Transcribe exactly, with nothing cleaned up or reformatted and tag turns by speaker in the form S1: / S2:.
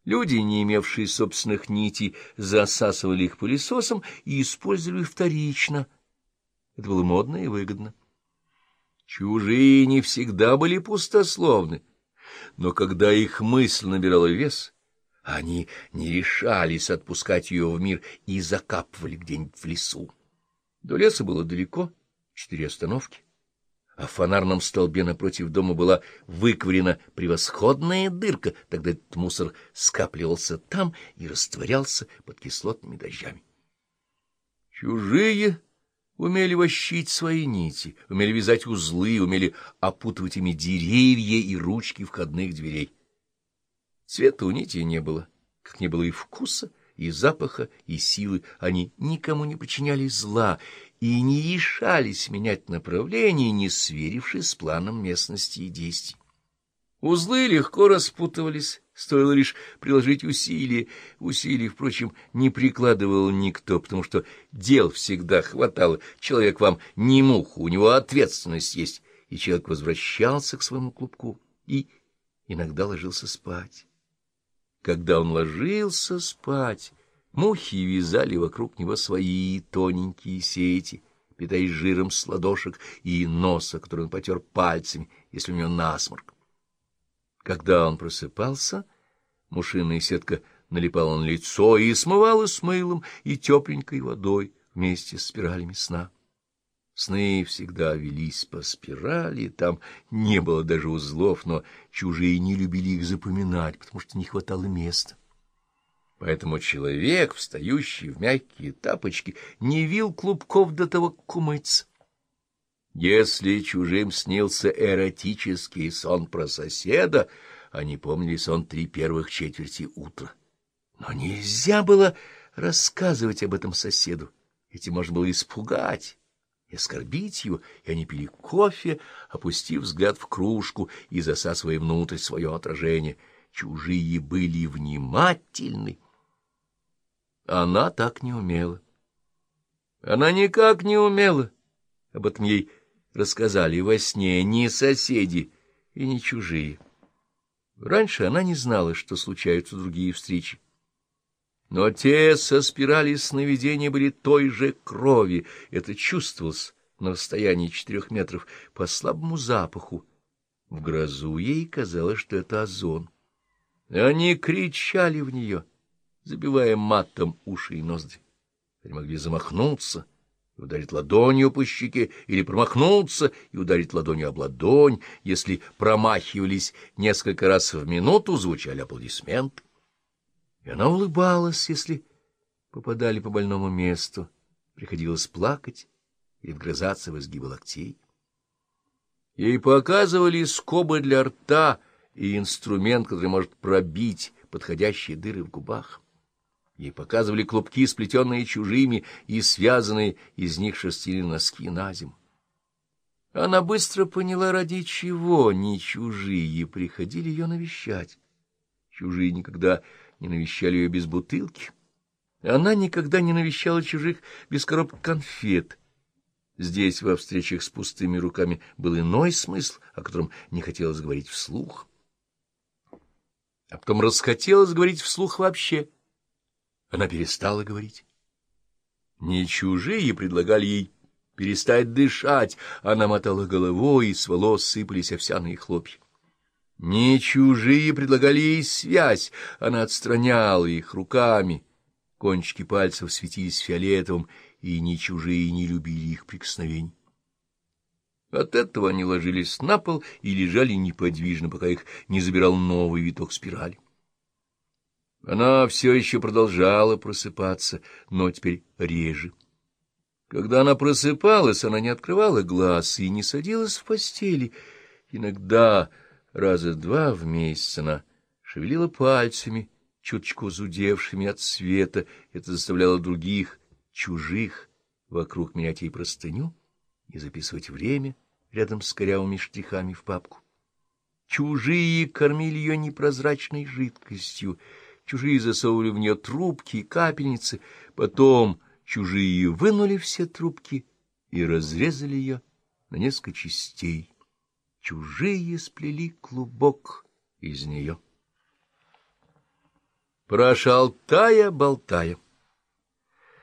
S1: Люди, не имевшие собственных нитей, засасывали их пылесосом и использовали вторично. Это было модно и выгодно. Чужие не всегда были пустословны, но когда их мысль набирала вес, они не решались отпускать ее в мир и закапывали где-нибудь в лесу. До леса было далеко, четыре остановки, а в фонарном столбе напротив дома была выковырена превосходная дырка, тогда этот мусор скапливался там и растворялся под кислотными дождями. Чужие умели вощить свои нити, умели вязать узлы, умели опутывать ими деревья и ручки входных дверей. Цвета у нити не было, как не было и вкуса, и запаха, и силы. Они никому не причиняли зла и не решались менять направление, не сверившись с планом местности и действий. Узлы легко распутывались, стоило лишь приложить усилия. Усилий, впрочем, не прикладывал никто, потому что дел всегда хватало. Человек вам не муха, у него ответственность есть, и человек возвращался к своему клубку и иногда ложился спать. Когда он ложился спать, мухи вязали вокруг него свои тоненькие сети, питаясь жиром с ладошек и носа, который он потер пальцами, если у него насморк. Когда он просыпался, мушиная сетка налипала на лицо и смывала с мылом и тепленькой водой вместе с спиралями сна. Сны всегда велись по спирали, там не было даже узлов, но чужие не любили их запоминать, потому что не хватало места. Поэтому человек, встающий в мягкие тапочки, не вил клубков до того, как умыться. Если чужим снился эротический сон про соседа, они помнили сон три первых четверти утра. Но нельзя было рассказывать об этом соседу, этим можно было испугать и оскорбить его, и они пили кофе, опустив взгляд в кружку и засасывая внутрь свое отражение. Чужие были внимательны. Она так не умела. Она никак не умела. Об этом ей рассказали во сне ни соседи и ни чужие. Раньше она не знала, что случаются другие встречи. Но те со спирали сновидения были той же крови. Это чувствовалось на расстоянии четырех метров по слабому запаху. В грозу ей казалось, что это озон. Они кричали в нее, забивая матом уши и ноздри. Они могли замахнуться и ударить ладонью по щеке, или промахнуться и ударить ладонью об ладонь. Если промахивались несколько раз в минуту, звучали аплодисменты. И она улыбалась, если попадали по больному месту, приходилось плакать или вгрызаться в изгибы локтей. Ей показывали скобы для рта и инструмент, который может пробить подходящие дыры в губах. Ей показывали клубки, сплетенные чужими и связанные из них шерстяные носки на зиму. Она быстро поняла, ради чего не чужие приходили ее навещать. Чужие никогда не навещали ее без бутылки. Она никогда не навещала чужих без коробок конфет. Здесь, во встречах с пустыми руками, был иной смысл, о котором не хотелось говорить вслух. А потом расхотелось говорить вслух вообще. Она перестала говорить. Не чужие предлагали ей перестать дышать, она мотала головой, и с волос сыпались овсяные хлопья. Не чужие предлагали ей связь, она отстраняла их руками. Кончики пальцев светились фиолетовым, и ни чужие не любили их прикосновений. От этого они ложились на пол и лежали неподвижно, пока их не забирал новый виток спирали. Она все еще продолжала просыпаться, но теперь реже. Когда она просыпалась, она не открывала глаз и не садилась в постели. Иногда раза два в месяц она шевелила пальцами, чуточку зудевшими от света. Это заставляло других, чужих, вокруг менять ей простыню и записывать время рядом с корявыми штрихами в папку. Чужие кормили ее непрозрачной жидкостью, чужие засовывали в нее трубки и капельницы, потом чужие вынули все трубки и разрезали ее на несколько частей. Чужие сплели клубок из нее. Прошалтая-болтая,